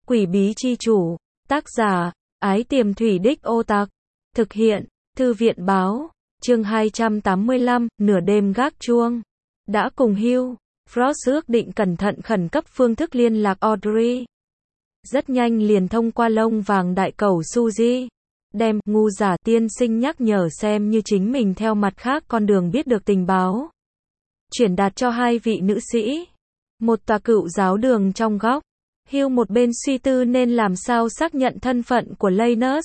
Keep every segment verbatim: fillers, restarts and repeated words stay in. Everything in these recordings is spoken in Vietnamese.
Quỷ bí chi chủ, tác giả, Ái Tiềm Thủy Đích Ô Tặc, thực hiện, Thư viện báo, chương hai trăm tám mươi lăm, nửa đêm gác chuông. Đã cùng Hugh, Frost ước định cẩn thận khẩn cấp phương thức liên lạc Audrey. Rất nhanh liền thông qua lông vàng đại cẩu Suzy, đem ngu giả tiên sinh nhắc nhở xem như chính mình theo mặt khác con đường biết được tình báo. Chuyển đạt cho hai vị nữ sĩ. Một tòa cựu giáo đường trong góc. Hugh một bên suy tư nên làm sao xác nhận thân phận của Lanus.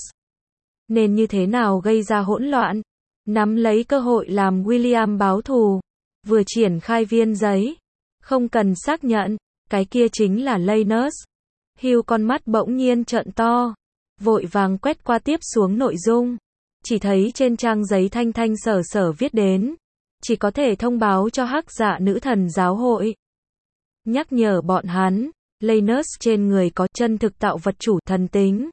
Nên như thế nào gây ra hỗn loạn. Nắm lấy cơ hội làm William báo thù. Vừa triển khai viên giấy. Không cần xác nhận, cái kia chính là Lanus. Hugh con mắt bỗng nhiên trợn to. Vội vàng quét qua tiếp xuống nội dung. Chỉ thấy trên trang giấy thanh thanh sở sở viết đến. Chỉ có thể thông báo cho hắc dạ nữ thần giáo hội. Nhắc nhở bọn hắn, Lanus trên người có chân thực tạo vật chủ thần tính.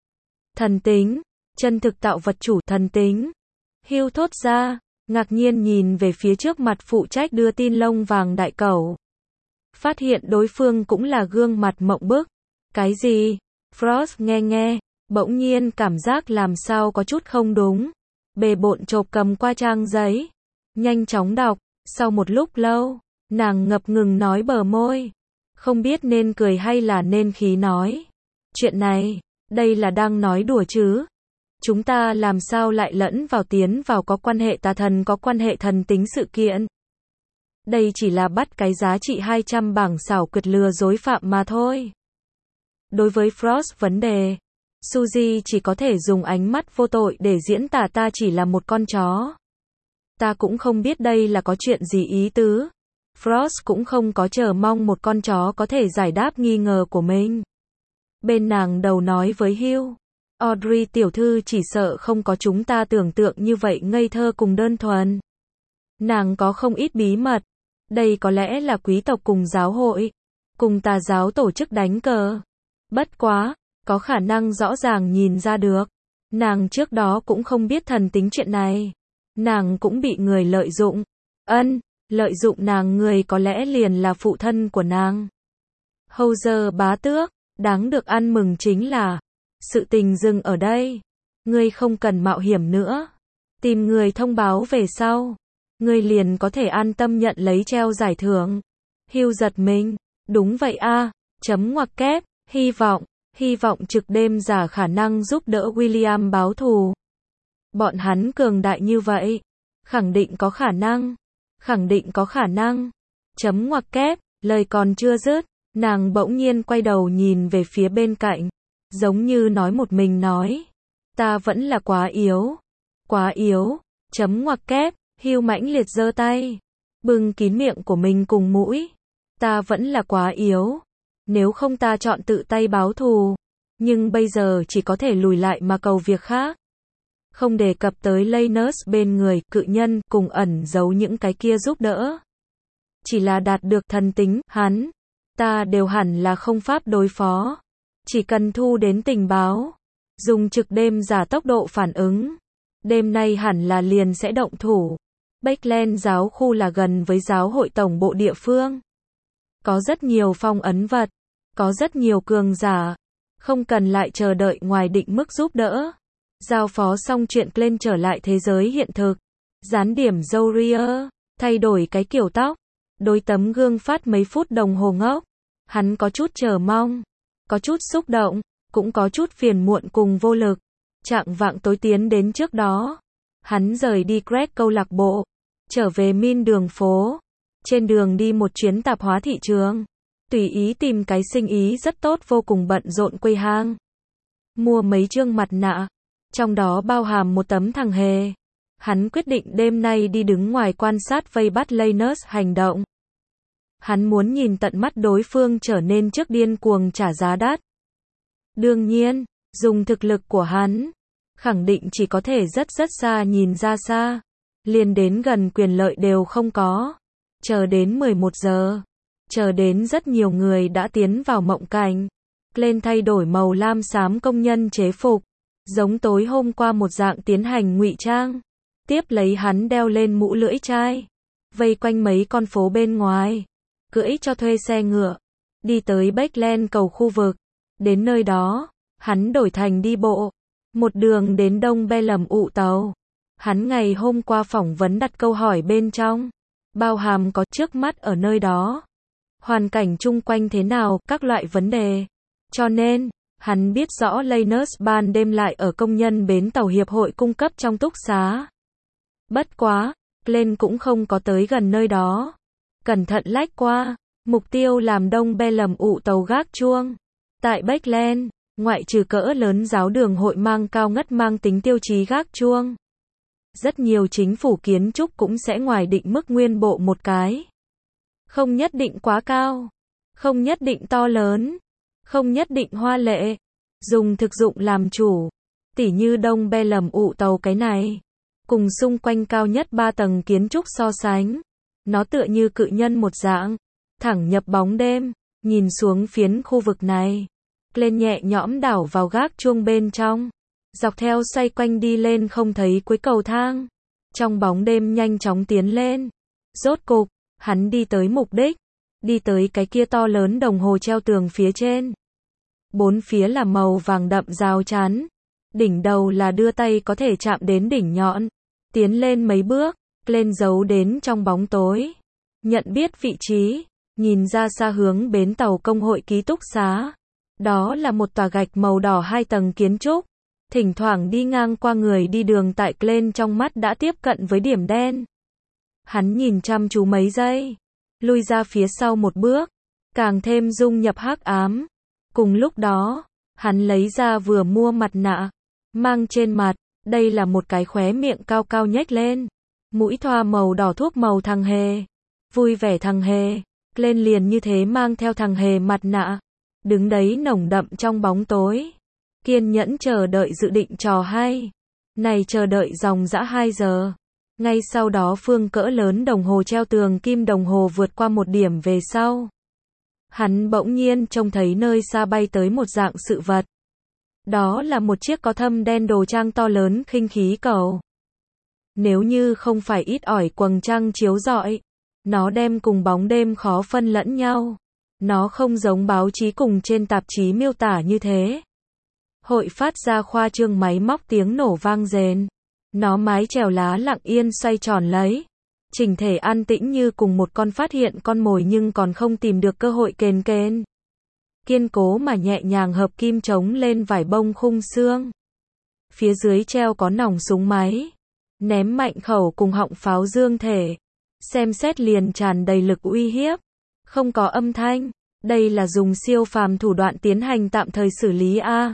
Thần tính, chân thực tạo vật chủ thần tính. Hugh thốt ra, ngạc nhiên nhìn về phía trước mặt phụ trách đưa tin lông vàng đại cẩu. Phát hiện đối phương cũng là gương mặt mộng bức. Cái gì? Frost nghe nghe, bỗng nhiên cảm giác làm sao có chút không đúng. Bề bộn chộp cầm qua trang giấy. Nhanh chóng đọc, sau một lúc lâu, nàng ngập ngừng nói bờ môi. Không biết nên cười hay là nên khí nói. Chuyện này, đây là đang nói đùa chứ. Chúng ta làm sao lại lẫn vào tiến vào có quan hệ tà thần có quan hệ thần tính sự kiện. Đây chỉ là bắt cái giá trị hai trăm bảng xảo quyệt lừa dối phạm mà thôi. Đối với Frost vấn đề, Suzy chỉ có thể dùng ánh mắt vô tội để diễn tả ta chỉ là một con chó. Ta cũng không biết đây là có chuyện gì ý tứ. Frost cũng không có chờ mong một con chó có thể giải đáp nghi ngờ của mình. Bên nàng đầu nói với Hugh, Audrey tiểu thư chỉ sợ không có chúng ta tưởng tượng như vậy ngây thơ cùng đơn thuần. Nàng có không ít bí mật. Đây có lẽ là quý tộc cùng giáo hội, cùng tà giáo tổ chức đánh cờ. Bất quá, có khả năng rõ ràng nhìn ra được. Nàng trước đó cũng không biết thần tính chuyện này. Nàng cũng bị người lợi dụng. Ân, lợi dụng nàng người có lẽ liền là phụ thân của nàng. Howzer bá tước, đáng được ăn mừng chính là, sự tình dừng ở đây. Ngươi không cần mạo hiểm nữa. Tìm người thông báo về sau. Ngươi liền có thể an tâm nhận lấy treo giải thưởng. Hugh giật mình. Đúng vậy a, chấm ngoặc kép, hy vọng, hy vọng trực đêm giả khả năng giúp đỡ William báo thù. Bọn hắn cường đại như vậy. Khẳng định có khả năng. Khẳng định có khả năng. Chấm ngoặc kép, lời còn chưa dứt, nàng bỗng nhiên quay đầu nhìn về phía bên cạnh. Giống như nói một mình nói. Ta vẫn là quá yếu. Quá yếu. Chấm ngoặc kép, Hugh mãnh liệt giơ tay. Bưng kín miệng của mình cùng mũi. Ta vẫn là quá yếu. Nếu không ta chọn tự tay báo thù. Nhưng bây giờ chỉ có thể lùi lại mà cầu việc khác. Không đề cập tới Lanus bên người, cự nhân, cùng ẩn giấu những cái kia giúp đỡ. Chỉ là đạt được thần tính, hắn, ta đều hẳn là không pháp đối phó. Chỉ cần thu đến tình báo, dùng trực đêm giả tốc độ phản ứng. Đêm nay hẳn là liền sẽ động thủ. Backland giáo khu là gần với giáo hội tổng bộ địa phương. Có rất nhiều phong ấn vật, có rất nhiều cường giả. Không cần lại chờ đợi ngoài định mức giúp đỡ. Giao phó xong chuyện lên trở lại thế giới hiện thực. Dán điểm Zoria, thay đổi cái kiểu tóc. Đối tấm gương phát mấy phút đồng hồ ngốc. Hắn có chút chờ mong, có chút xúc động, cũng có chút phiền muộn cùng vô lực. Trạng vạng tối tiến đến trước đó. Hắn rời đi Greg câu lạc bộ, trở về Min đường phố. Trên đường đi một chuyến tạp hóa thị trường. Tùy ý tìm cái sinh ý rất tốt vô cùng bận rộn quầy hang. Mua mấy trương mặt nạ. Trong đó bao hàm một tấm thằng hề. Hắn quyết định đêm nay đi đứng ngoài quan sát vây bắt Lanus hành động. Hắn muốn nhìn tận mắt đối phương trở nên trước điên cuồng trả giá đắt. Đương nhiên, dùng thực lực của hắn, khẳng định chỉ có thể rất rất xa nhìn ra xa. Liền đến gần quyền lợi đều không có. Chờ đến mười một giờ. Chờ đến rất nhiều người đã tiến vào mộng cảnh. Lên thay đổi màu lam xám công nhân chế phục. Giống tối hôm qua một dạng tiến hành ngụy trang. Tiếp lấy hắn đeo lên mũ lưỡi chai. Vây quanh mấy con phố bên ngoài. Cưỡi cho thuê xe ngựa. Đi tới Backland cầu khu vực. Đến nơi đó, hắn đổi thành đi bộ. Một đường đến Đông Be Lầm ụ tàu. Hắn ngày hôm qua phỏng vấn đặt câu hỏi bên trong. Bao hàm có trước mắt ở nơi đó. Hoàn cảnh chung quanh thế nào, các loại vấn đề. Cho nên, hắn biết rõ Lanus ban đêm lại ở công nhân bến tàu hiệp hội cung cấp trong túc xá. Bất quá, Glenn cũng không có tới gần nơi đó. Cẩn thận lách qua, mục tiêu làm Đông Be Lầm ụ tàu gác chuông. Tại Beckland, ngoại trừ cỡ lớn giáo đường hội mang cao ngất mang tính tiêu chí gác chuông. Rất nhiều chính phủ kiến trúc cũng sẽ ngoài định mức nguyên bộ một cái. Không nhất định quá cao, không nhất định to lớn, không nhất định hoa lệ, dùng thực dụng làm chủ. Tỉ như Đông Be Lầm ụ tàu cái này, cùng xung quanh cao nhất ba tầng kiến trúc so sánh, nó tựa như cự nhân một dạng, thẳng nhập bóng đêm, nhìn xuống phiến khu vực này, lên nhẹ nhõm đảo vào gác chuông bên trong, dọc theo xoay quanh đi lên không thấy cuối cầu thang, trong bóng đêm nhanh chóng tiến lên. Rốt cục, hắn đi tới mục đích, đi tới cái kia to lớn đồng hồ treo tường phía trên. Bốn phía là màu vàng đậm rào chắn, đỉnh đầu là đưa tay có thể chạm đến đỉnh nhọn. Tiến lên mấy bước, lên giấu đến trong bóng tối. Nhận biết vị trí, nhìn ra xa hướng bến tàu công hội ký túc xá. Đó là một tòa gạch màu đỏ hai tầng kiến trúc. Thỉnh thoảng đi ngang qua người đi đường tại Glenn trong mắt đã tiếp cận với điểm đen. Hắn nhìn chăm chú mấy giây, lui ra phía sau một bước, càng thêm dung nhập hắc ám. Cùng lúc đó, hắn lấy ra vừa mua mặt nạ, mang trên mặt. Đây là một cái khóe miệng cao cao nhếch lên, mũi thoa màu đỏ thuốc màu thằng hề. Vui vẻ thằng hề, lên liền như thế mang theo thằng hề mặt nạ, đứng đấy nồng đậm trong bóng tối, kiên nhẫn chờ đợi dự định trò hay. Này chờ đợi dòng dã hai giờ. Ngay sau đó phương cỡ lớn đồng hồ treo tường kim đồng hồ vượt qua một điểm về sau. Hắn bỗng nhiên trông thấy nơi xa bay tới một dạng sự vật. Đó là một chiếc có thâm đen đồ trang to lớn khinh khí cầu. Nếu như không phải ít ỏi quầng trăng chiếu rọi, nó đem cùng bóng đêm khó phân lẫn nhau. Nó không giống báo chí cùng trên tạp chí miêu tả như thế. Hội phát ra khoa trương máy móc tiếng nổ vang rền. Nó mái chèo lá lặng yên xoay tròn lấy. Chỉnh thể an tĩnh như cùng một con phát hiện con mồi nhưng còn không tìm được cơ hội kền kền. Kiên cố mà nhẹ nhàng hợp kim chống lên vải bông khung xương. Phía dưới treo có nòng súng máy. Ném mạnh khẩu cùng họng pháo dương thể. Xem xét liền tràn đầy lực uy hiếp. Không có âm thanh. Đây là dùng siêu phàm thủ đoạn tiến hành tạm thời xử lý A.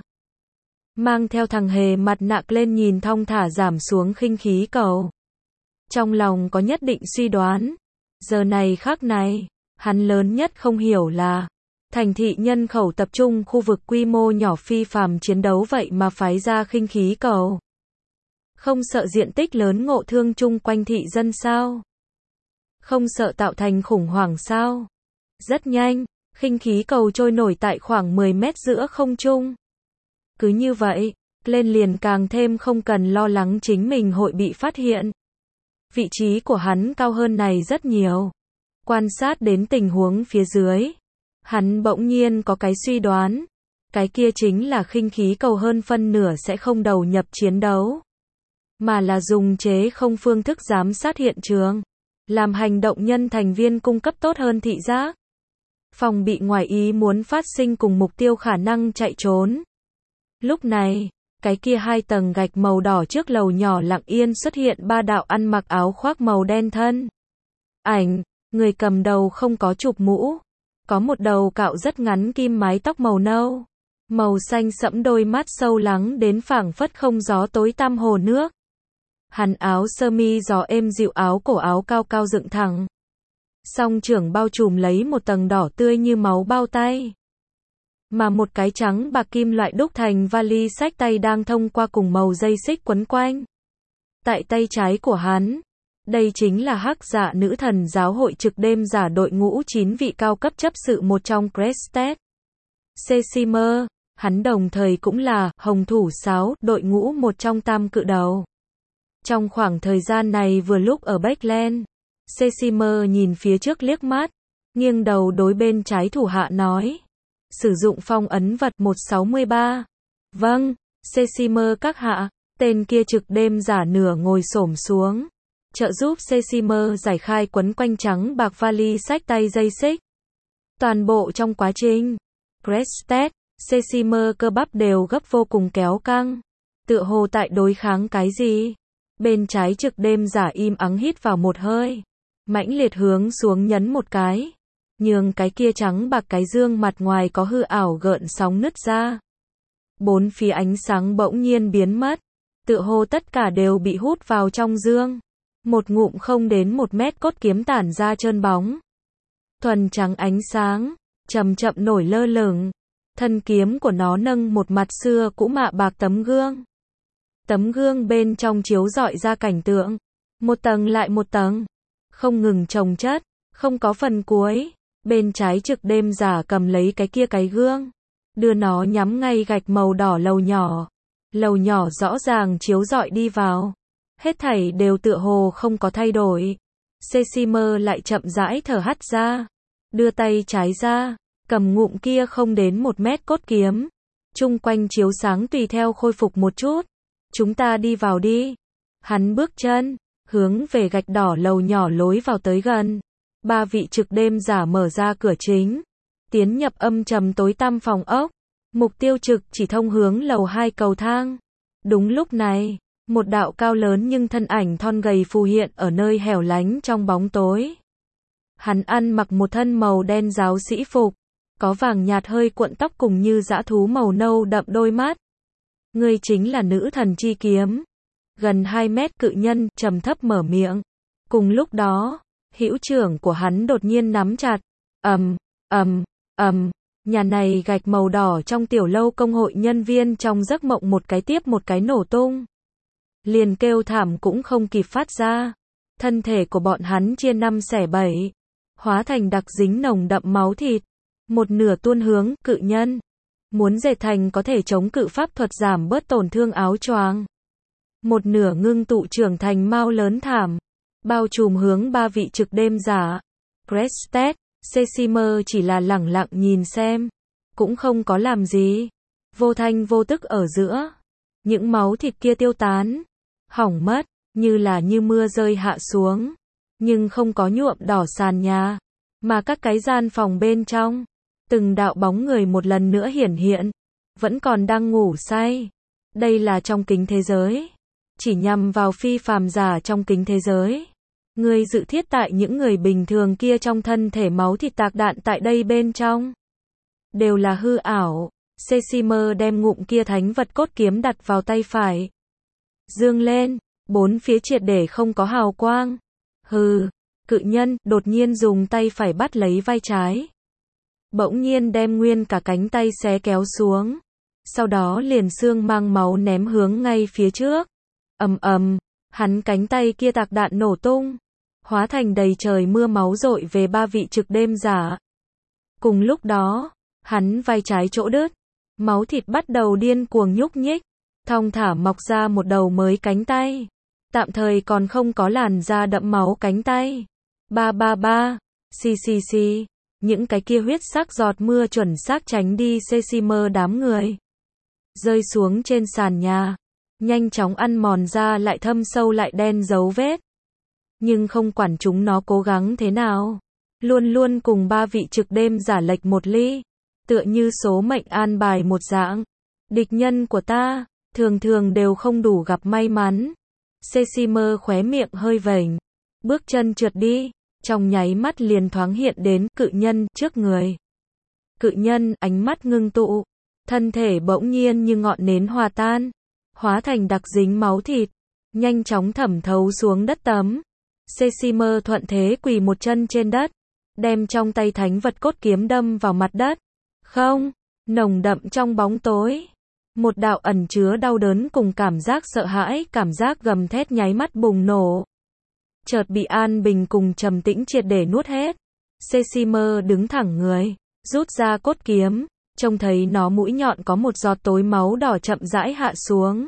Mang theo thằng hề mặt nạ lên nhìn thong thả giảm xuống khinh khí cầu. Trong lòng có nhất định suy đoán. Giờ này khắc này, hắn lớn nhất không hiểu là thành thị nhân khẩu tập trung khu vực quy mô nhỏ phi phàm chiến đấu vậy mà phái ra khinh khí cầu. Không sợ diện tích lớn ngộ thương chung quanh thị dân sao? Không sợ tạo thành khủng hoảng sao? Rất nhanh, khinh khí cầu trôi nổi tại khoảng mười mét giữa không trung. Cứ như vậy, lên liền càng thêm không cần lo lắng chính mình hội bị phát hiện. Vị trí của hắn cao hơn này rất nhiều. Quan sát đến tình huống phía dưới, hắn bỗng nhiên có cái suy đoán. Cái kia chính là khinh khí cầu hơn phân nửa sẽ không đầu nhập chiến đấu, mà là dùng chế không phương thức giám sát hiện trường, làm hành động nhân thành viên cung cấp tốt hơn thị giác, phòng bị ngoài ý muốn phát sinh cùng mục tiêu khả năng chạy trốn. Lúc này, cái kia hai tầng gạch màu đỏ trước lầu nhỏ lặng yên xuất hiện ba đạo ăn mặc áo khoác màu đen thân. Ảnh, người cầm đầu không có chụp mũ, có một đầu cạo rất ngắn kim mái tóc màu nâu, màu xanh sẫm đôi mắt sâu lắng đến phảng phất không gió tối tăm hồ nước. Hắn áo sơ mi gió êm dịu áo cổ áo cao cao dựng thẳng. Song trưởng bao trùm lấy một tầng đỏ tươi như máu bao tay. Mà một cái trắng bạc kim loại đúc thành vali xách tay đang thông qua cùng màu dây xích quấn quanh. Tại tay trái của hắn, đây chính là hắc dạ nữ thần giáo hội trực đêm giả đội ngũ chín vị cao cấp chấp sự một trong Crested Cesimer. Hắn đồng thời cũng là hồng thủ sáo đội ngũ một trong tam cự đầu. Trong khoảng thời gian này vừa lúc ở Beckland, Cesimer nhìn phía trước liếc mắt, nghiêng đầu đối bên trái thủ hạ nói. Sử dụng phong ấn vật một sáu ba. Vâng, Cecimer các hạ. Tên kia trực đêm giả nửa ngồi xổm xuống. Trợ giúp Cecimer giải khai quấn quanh trắng bạc vali xách tay dây xích. Toàn bộ trong quá trình Prestet, Cecimer cơ bắp đều gấp vô cùng kéo căng. Tựa hồ tại đối kháng cái gì. Bên trái trực đêm giả im ắng hít vào một hơi. Mãnh liệt hướng xuống nhấn một cái. Nhường cái kia trắng bạc cái dương mặt ngoài có hư ảo gợn sóng nứt ra. Bốn phía ánh sáng bỗng nhiên biến mất. Tựa hồ tất cả đều bị hút vào trong dương. Một ngụm không đến một mét cốt kiếm tản ra trơn bóng. Thuần trắng ánh sáng, chậm chậm nổi lơ lửng. Thân kiếm của nó nâng một mặt xưa cũ mạ bạc tấm gương. Tấm gương bên trong chiếu rọi ra cảnh tượng. Một tầng lại một tầng. Không ngừng chồng chất, không có phần cuối. Bên trái trực đêm giả cầm lấy cái kia cái gương. Đưa nó nhắm ngay gạch màu đỏ lầu nhỏ. Lầu nhỏ rõ ràng chiếu rọi đi vào. Hết thảy đều tựa hồ không có thay đổi. Cecimer lại chậm rãi thở hắt ra. Đưa tay trái ra. Cầm ngụm kia không đến một mét cốt kiếm. Chung quanh chiếu sáng tùy theo khôi phục một chút. Chúng ta đi vào đi. Hắn bước chân. Hướng về gạch đỏ lầu nhỏ lối vào tới gần. Ba vị trực đêm giả mở ra cửa chính. Tiến nhập âm trầm tối tăm phòng ốc. Mục tiêu trực chỉ thông hướng lầu hai cầu thang. Đúng lúc này, một đạo cao lớn nhưng thân ảnh thon gầy phù hiện ở nơi hẻo lánh trong bóng tối. Hắn ăn mặc một thân màu đen giáo sĩ phục. Có vàng nhạt hơi cuộn tóc cùng như dã thú màu nâu đậm đôi mắt. Ngươi chính là nữ thần chi kiếm. Gần hai mét cự nhân, trầm thấp mở miệng. Cùng lúc đó, hữu trưởng của hắn đột nhiên nắm chặt. Ầm, ầm, ầm. Nhà này gạch màu đỏ trong tiểu lâu công hội nhân viên trong giấc mộng một cái tiếp một cái nổ tung. Liền kêu thảm cũng không kịp phát ra. Thân thể của bọn hắn chia năm xẻ bảy. Hóa thành đặc dính nồng đậm máu thịt. Một nửa tuôn hướng cự nhân. Muốn dệt thành có thể chống cự pháp thuật giảm bớt tổn thương áo choàng. Một nửa ngưng tụ trưởng thành mao lớn thảm. Bao trùm hướng ba vị trực đêm giả. Prestet, Cecimer chỉ là lẳng lặng nhìn xem. Cũng không có làm gì. Vô thanh vô tức ở giữa. Những máu thịt kia tiêu tán. Hỏng mất, như là như mưa rơi hạ xuống. Nhưng không có nhuộm đỏ sàn nhà. Mà các cái gian phòng bên trong. Từng đạo bóng người một lần nữa hiển hiện. Vẫn còn đang ngủ say. Đây là trong kính thế giới. Chỉ nhằm vào phi phàm giả trong kính thế giới. Người dự thiết tại những người bình thường kia trong thân thể máu thịt tạc đạn tại đây bên trong. Đều là hư ảo. Cecimer đem ngụm kia thánh vật cốt kiếm đặt vào tay phải. Dương lên, bốn phía triệt để không có hào quang. Hừ, cự nhân đột nhiên dùng tay phải bắt lấy vai trái. Bỗng nhiên đem nguyên cả cánh tay xé kéo xuống. Sau đó liền xương mang máu ném hướng ngay phía trước. Ầm ầm, hắn cánh tay kia tạc đạn nổ tung. Hóa thành đầy trời mưa máu dội về ba vị trực đêm giả. Cùng lúc đó, hắn vai trái chỗ đứt. Máu thịt bắt đầu điên cuồng nhúc nhích. Thong thả mọc ra một đầu mới cánh tay. Tạm thời còn không có làn da đậm máu cánh tay. Ba ba ba, xì xì xì. Những cái kia huyết sắc giọt mưa chuẩn xác tránh đi Cecimer đám người. Rơi xuống trên sàn nhà. Nhanh chóng ăn mòn ra lại thâm sâu lại đen dấu vết. Nhưng không quản chúng nó cố gắng thế nào. Luôn luôn cùng ba vị trực đêm giả lệch một ly. Tựa như số mệnh an bài một dạng. Địch nhân của ta, thường thường đều không đủ gặp may mắn. Cecimer khóe miệng hơi vểnh. Bước chân trượt đi. Trong nháy mắt liền thoáng hiện đến cự nhân trước người. Cự nhân ánh mắt ngưng tụ. Thân thể bỗng nhiên như ngọn nến hòa tan. Hóa thành đặc dính máu thịt. Nhanh chóng thẩm thấu xuống đất tấm. Cecimer thuận thế quỳ một chân trên đất. Đem trong tay thánh vật cốt kiếm đâm vào mặt đất. Không, nồng đậm trong bóng tối. Một đạo ẩn chứa đau đớn cùng cảm giác sợ hãi, cảm giác gầm thét nháy mắt bùng nổ. Chợt bị an bình cùng trầm tĩnh triệt để nuốt hết. Cecimer đứng thẳng người, rút ra cốt kiếm, trông thấy nó mũi nhọn có một giọt tối máu đỏ chậm rãi hạ xuống.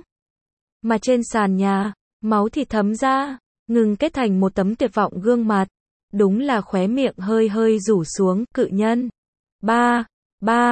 Mà trên sàn nhà, máu thịt thấm ra, ngừng kết thành một tấm tuyệt vọng gương mặt. Đúng là khóe miệng hơi hơi rủ xuống, cự nhân. Ba, ba,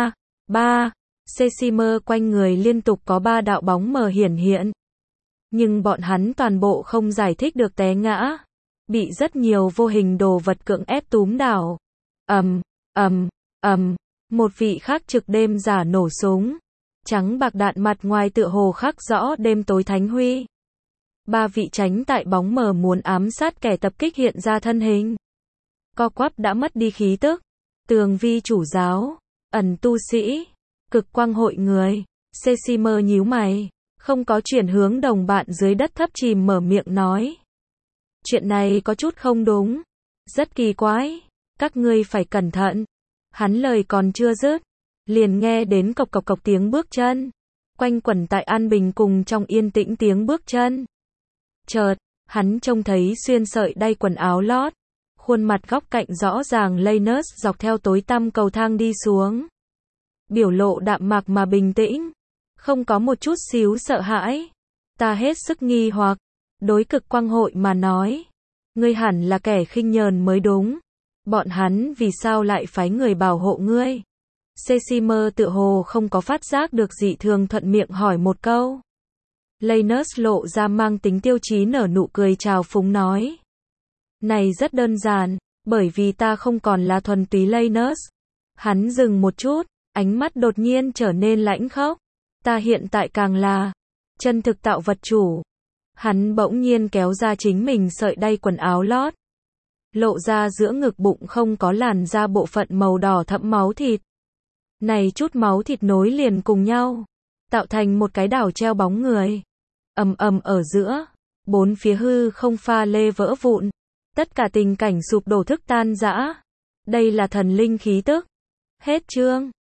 ba. Cecimer quanh người liên tục có ba đạo bóng mờ hiển hiện. Nhưng bọn hắn toàn bộ không giải thích được té ngã. Bị rất nhiều vô hình đồ vật cưỡng ép túm đảo. ầm, ầm, ầm. Một vị khác trực đêm giả nổ súng. Trắng bạc đạn mặt ngoài tựa hồ khắc rõ đêm tối thánh huy. Ba vị tránh tại bóng mờ muốn ám sát kẻ tập kích hiện ra thân hình. Co quắp đã mất đi khí tức. Tường vi chủ giáo, ẩn tu sĩ, cực quang hội người. Cecimer nhíu mày, không có chuyển hướng đồng bạn dưới đất thấp chìm mở miệng nói. Chuyện này có chút không đúng. Rất kỳ quái. Các ngươi phải cẩn thận. Hắn lời còn chưa dứt. Liền nghe đến cộc cộc cộc tiếng bước chân. Quanh quẩn tại an bình cùng trong yên tĩnh tiếng bước chân. Chợt, hắn trông thấy xuyên sợi đay quần áo lót. Khuôn mặt góc cạnh rõ ràng Lanus dọc theo tối tăm cầu thang đi xuống. Biểu lộ đạm mạc mà bình tĩnh. Không có một chút xíu sợ hãi. Ta hết sức nghi hoặc. Đối cực quang hội mà nói. Ngươi hẳn là kẻ khinh nhờn mới đúng. Bọn hắn vì sao lại phái người bảo hộ ngươi? Cecimer tựa hồ không có phát giác được dị thường thuận miệng hỏi một câu. Lanus lộ ra mang tính tiêu chí nở nụ cười chào phúng nói. Này rất đơn giản, bởi vì ta không còn là thuần túy Lanus. Hắn dừng một chút, ánh mắt đột nhiên trở nên lãnh khốc. Ta hiện tại càng là chân thực tạo vật chủ. Hắn bỗng nhiên kéo ra chính mình sợi đay quần áo lót. Lộ ra giữa ngực bụng không có làn da bộ phận màu đỏ thẫm máu thịt. Này chút máu thịt nối liền cùng nhau, tạo thành một cái đảo treo bóng người. Ầm ầm ở giữa, bốn phía hư không pha lê vỡ vụn. Tất cả tình cảnh sụp đổ thức tan rã. Đây là thần linh khí tức. Hết chương.